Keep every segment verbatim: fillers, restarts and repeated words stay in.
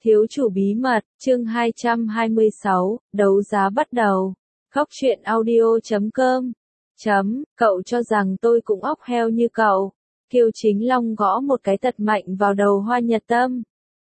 Thiếu chủ bí mật, chương hai trăm hai mươi sáu, đấu giá bắt đầu. Góc truyện audio chấm com. Chấm, cậu cho rằng tôi cũng óc heo như cậu. Kiều Chính Long gõ một cái thật mạnh vào đầu Hoa Nhật Tâm.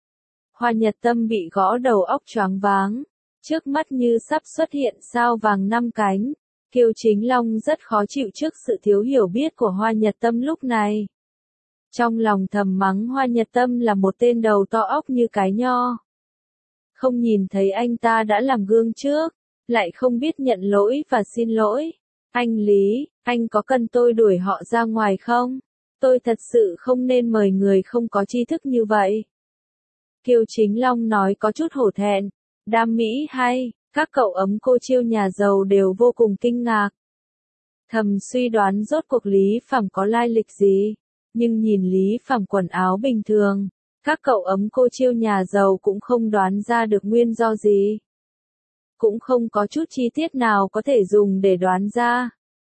Hoa Nhật Tâm bị gõ đầu óc choáng váng. Trước mắt như sắp xuất hiện sao vàng năm cánh. Kiều Chính Long rất khó chịu trước sự thiếu hiểu biết của Hoa Nhật Tâm lúc này. Trong lòng thầm mắng Hoa Nhật Tâm là một tên đầu to óc như cái nho. Không nhìn thấy anh ta đã làm gương trước, lại không biết nhận lỗi và xin lỗi. Anh Lý, anh có cần tôi đuổi họ ra ngoài không? Tôi thật sự không nên mời người không có tri thức như vậy. Kiều Chính Long nói có chút hổ thẹn. Đam mỹ hay, các cậu ấm cô chiêu nhà giàu đều vô cùng kinh ngạc. Thầm suy đoán rốt cuộc Lý Phàm có lai lịch gì. Nhưng nhìn Lý Phàm quần áo bình thường, các cậu ấm cô chiêu nhà giàu cũng không đoán ra được nguyên do gì. Cũng không có chút chi tiết nào có thể dùng để đoán ra.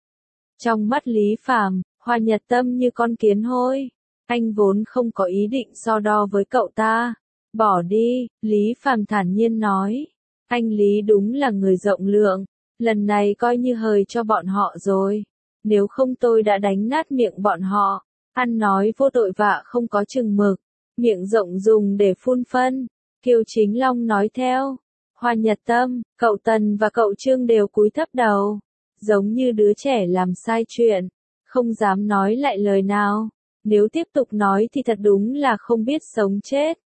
Trong mắt Lý Phàm, Hoa Nhật Tâm như con kiến hôi. Anh vốn không có ý định so đo với cậu ta. Bỏ đi, Lý Phàm thản nhiên nói. Anh Lý đúng là người rộng lượng. Lần này coi như hời cho bọn họ rồi. Nếu không tôi đã đánh nát miệng bọn họ. Ăn nói vô tội vạ không có chừng mực, miệng rộng dùng để phun phân. Kiều Chính Long nói theo. Hoa Nhật Tâm, cậu Tần và cậu Trương đều cúi thấp đầu, giống như đứa trẻ làm sai chuyện, không dám nói lại lời nào. Nếu tiếp tục nói thì thật đúng là không biết sống chết.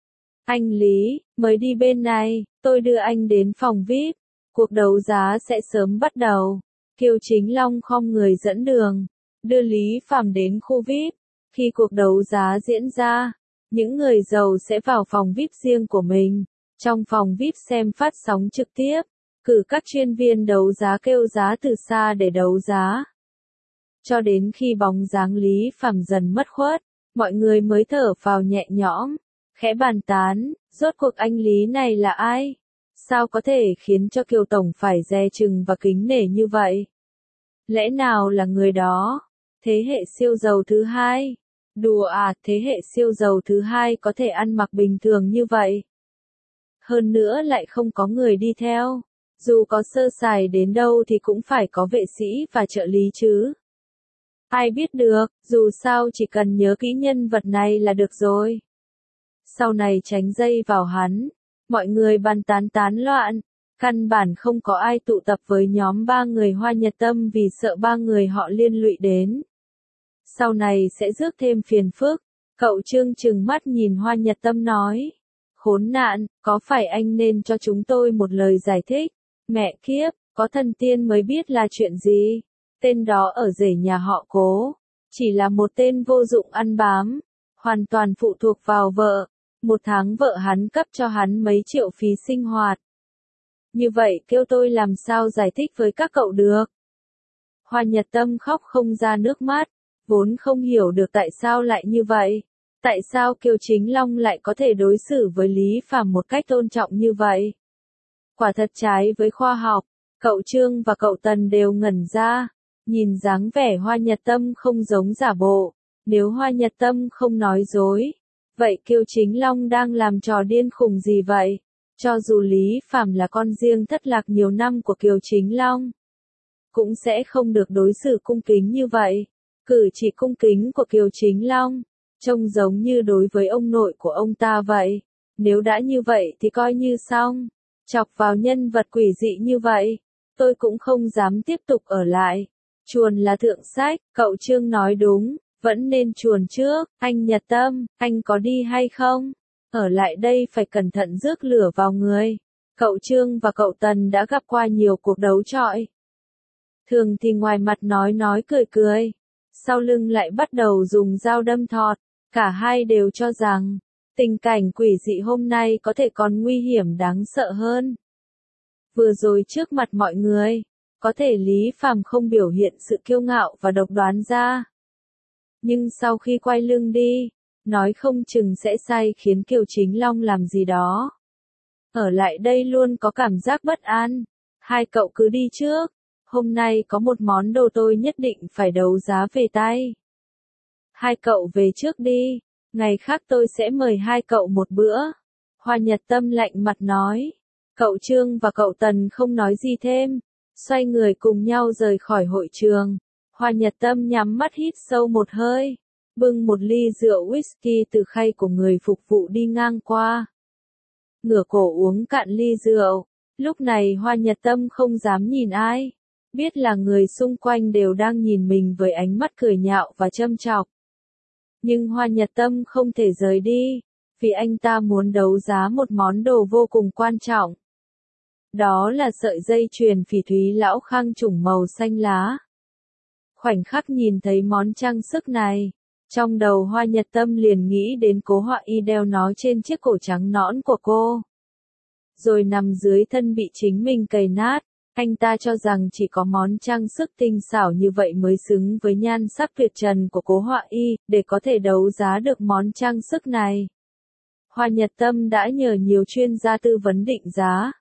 Anh Lý, mới đi bên này, tôi đưa anh đến phòng vi ai pi. Cuộc đấu giá sẽ sớm bắt đầu. Kiều Chính Long khom người dẫn đường, đưa Lý Phàm đến khu vi ai pi. Khi cuộc đấu giá diễn ra, những người giàu sẽ vào phòng vi ai pi riêng của mình. Trong phòng vi ai pi xem phát sóng trực tiếp, cử các chuyên viên đấu giá kêu giá từ xa để đấu giá. Cho đến khi bóng dáng Lý Phàm dần mất khuất, mọi người mới thở phào nhẹ nhõm, khẽ bàn tán, rốt cuộc anh Lý này là ai? Sao có thể khiến cho Kiều Tổng phải dè chừng và kính nể như vậy? Lẽ nào là người đó? Thế hệ siêu giàu thứ hai? Đùa à, thế hệ siêu giàu thứ hai có thể ăn mặc bình thường như vậy. Hơn nữa lại không có người đi theo. Dù có sơ sài đến đâu thì cũng phải có vệ sĩ và trợ lý chứ. Ai biết được, dù sao chỉ cần nhớ kỹ nhân vật này là được rồi. Sau này tránh dây vào hắn, mọi người bàn tán tán loạn. Căn bản không có ai tụ tập với nhóm ba người Hoa Nhật Tâm vì sợ ba người họ liên lụy đến. Sau này sẽ rước thêm phiền phức. Cậu Trương trừng mắt nhìn Hoa Nhật Tâm nói. Khốn nạn, có phải anh nên cho chúng tôi một lời giải thích? Mẹ kiếp, có thần tiên mới biết là chuyện gì. Tên đó ở rể nhà họ Cố. Chỉ là một tên vô dụng ăn bám. Hoàn toàn phụ thuộc vào vợ. Một tháng vợ hắn cấp cho hắn mấy triệu phí sinh hoạt. Như vậy kêu tôi làm sao giải thích với các cậu được? Hoa Nhật Tâm khóc không ra nước mắt. Vốn không hiểu được tại sao lại như vậy. Tại sao Kiều Chính Long lại có thể đối xử với Lý Phàm một cách tôn trọng như vậy? Quả thật trái với khoa học. Cậu Trương và cậu Tần đều ngẩn ra. Nhìn dáng vẻ Hoa Nhật Tâm không giống giả bộ. Nếu Hoa Nhật Tâm không nói dối, vậy Kiều Chính Long đang làm trò điên khùng gì vậy? Cho dù Lý Phàm là con riêng thất lạc nhiều năm của Kiều Chính Long, cũng sẽ không được đối xử cung kính như vậy. Cử chỉ cung kính của Kiều Chính Long, trông giống như đối với ông nội của ông ta vậy. Nếu đã như vậy thì coi như xong. Chọc vào nhân vật quỷ dị như vậy, tôi cũng không dám tiếp tục ở lại. Chuồn là thượng sách, cậu Trương nói đúng, vẫn nên chuồn trước. Anh Nhật Tâm, anh có đi hay không? Ở lại đây phải cẩn thận rước lửa vào người. Cậu Trương và cậu Tần đã gặp qua nhiều cuộc đấu chọi. Thường thì ngoài mặt nói nói cười cười, sau lưng lại bắt đầu dùng dao đâm thọt. Cả hai đều cho rằng, tình cảnh quỷ dị hôm nay có thể còn nguy hiểm đáng sợ hơn. Vừa rồi trước mặt mọi người, có thể Lý Phàm không biểu hiện sự kiêu ngạo và độc đoán ra. Nhưng sau khi quay lưng đi, nói không chừng sẽ sai khiến Kiều Chính Long làm gì đó. Ở lại đây luôn có cảm giác bất an. Hai cậu cứ đi trước. Hôm nay có một món đồ tôi nhất định phải đấu giá về tay. Hai cậu về trước đi. Ngày khác tôi sẽ mời hai cậu một bữa. Hoa Nhật Tâm lạnh mặt nói. Cậu Trương và cậu Tần không nói gì thêm, xoay người cùng nhau rời khỏi hội trường. Hoa Nhật Tâm nhắm mắt hít sâu một hơi, bưng một ly rượu whisky từ khay của người phục vụ đi ngang qua. Ngửa cổ uống cạn ly rượu, lúc này Hoa Nhật Tâm không dám nhìn ai, biết là người xung quanh đều đang nhìn mình với ánh mắt cười nhạo và châm chọc. Nhưng Hoa Nhật Tâm không thể rời đi, vì anh ta muốn đấu giá một món đồ vô cùng quan trọng. Đó là sợi dây chuyền phỉ thúy lão khang trùng màu xanh lá. Khoảnh khắc nhìn thấy món trang sức này, trong đầu Hoa Nhật Tâm liền nghĩ đến Cố Họa Y đeo nó trên chiếc cổ trắng nõn của cô. Rồi nằm dưới thân bị chính mình cày nát, anh ta cho rằng chỉ có món trang sức tinh xảo như vậy mới xứng với nhan sắc tuyệt trần của Cố Họa Y, để có thể đấu giá được món trang sức này. Hoa Nhật Tâm đã nhờ nhiều chuyên gia tư vấn định giá.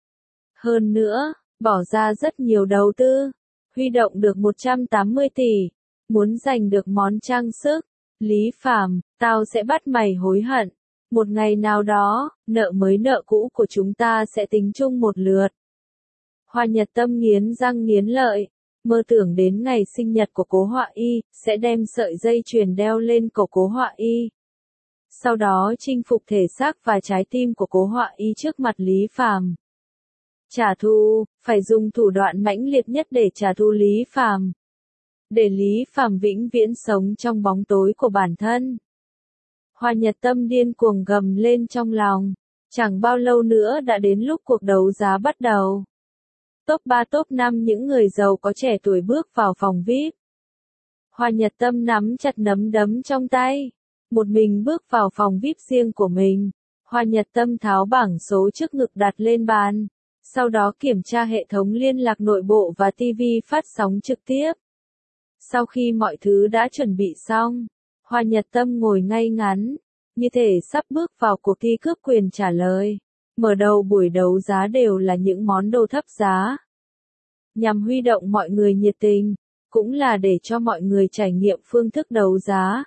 Hơn nữa, bỏ ra rất nhiều đầu tư, huy động được một trăm tám mươi tỷ, muốn giành được món trang sức. Lý Phàm, tao sẽ bắt mày hối hận. Một ngày nào đó, nợ mới nợ cũ của chúng ta sẽ tính chung một lượt. Hoa Nhật Tâm nghiến răng nghiến lợi, mơ tưởng đến ngày sinh nhật của Cố Họa Y, sẽ đem sợi dây chuyền đeo lên cổ Cố Họa Y. Sau đó chinh phục thể xác và trái tim của Cố Họa Y trước mặt Lý Phàm. Trả thù, phải dùng thủ đoạn mãnh liệt nhất để trả thù Lý Phàm. Để Lý Phàm vĩnh viễn sống trong bóng tối của bản thân. Hoa Nhật Tâm điên cuồng gầm lên trong lòng. Chẳng bao lâu nữa đã đến lúc cuộc đấu giá bắt đầu. Top ba top năm những người giàu có trẻ tuổi bước vào phòng vi ai pi. Hoa Nhật Tâm nắm chặt nắm đấm trong tay. Một mình bước vào phòng vi ai pi riêng của mình. Hoa Nhật Tâm tháo bảng số trước ngực đặt lên bàn. Sau đó kiểm tra hệ thống liên lạc nội bộ và ti vi phát sóng trực tiếp. Sau khi mọi thứ đã chuẩn bị xong, Hoa Nhật Tâm ngồi ngay ngắn, như thể sắp bước vào cuộc thi cướp quyền trả lời. Mở đầu buổi đấu giá đều là những món đồ thấp giá. Nhằm huy động mọi người nhiệt tình, cũng là để cho mọi người trải nghiệm phương thức đấu giá.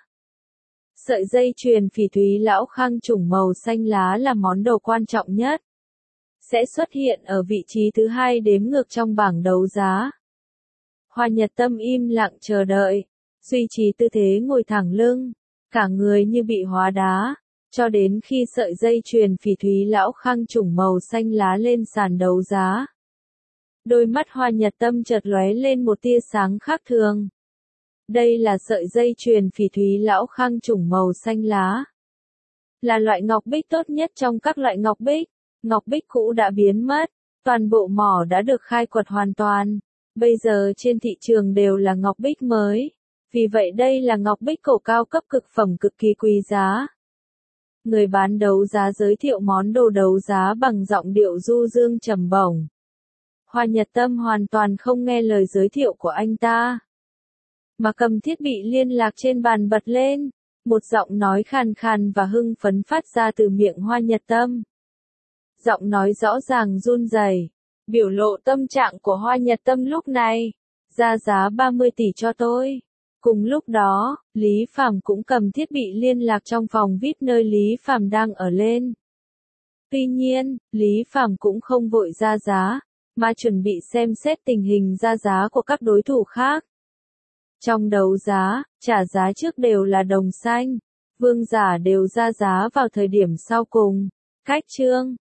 Sợi dây chuyền phỉ thúy lão khang trùng màu xanh lá là món đồ quan trọng nhất. Sẽ xuất hiện ở vị trí thứ hai đếm ngược trong bảng đấu giá. Hoa Nhật Tâm im lặng chờ đợi, duy trì tư thế ngồi thẳng lưng, cả người như bị hóa đá, cho đến khi sợi dây chuyền phỉ thúy lão khang trùng màu xanh lá lên sàn đấu giá. Đôi mắt Hoa Nhật Tâm chợt lóe lên một tia sáng khác thường. Đây là sợi dây chuyền phỉ thúy lão khang trùng màu xanh lá. Là loại ngọc bích tốt nhất trong các loại ngọc bích. Ngọc bích cũ đã biến mất, toàn bộ mỏ đã được khai quật hoàn toàn. Bây giờ trên thị trường đều là ngọc bích mới. Vì vậy đây là ngọc bích cổ cao cấp cực phẩm cực kỳ quý giá. Người bán đấu giá giới thiệu món đồ đấu giá bằng giọng điệu du dương trầm bổng. Hoa Nhật Tâm hoàn toàn không nghe lời giới thiệu của anh ta, mà cầm thiết bị liên lạc trên bàn bật lên. Một giọng nói khàn khàn và hưng phấn phát ra từ miệng Hoa Nhật Tâm. Giọng nói rõ ràng run rẩy, biểu lộ tâm trạng của Hoa Nhật Tâm lúc này. Ra giá ba mươi tỷ cho tôi. Cùng lúc đó, Lý Phàm cũng cầm thiết bị liên lạc trong phòng vi ai pi nơi Lý Phàm đang ở lên. Tuy nhiên, Lý Phàm cũng không vội ra giá, mà chuẩn bị xem xét tình hình ra giá của các đối thủ khác. Trong đấu giá, trả giá trước đều là đồng xanh, vương giả đều ra giá vào thời điểm sau cùng. Cách chương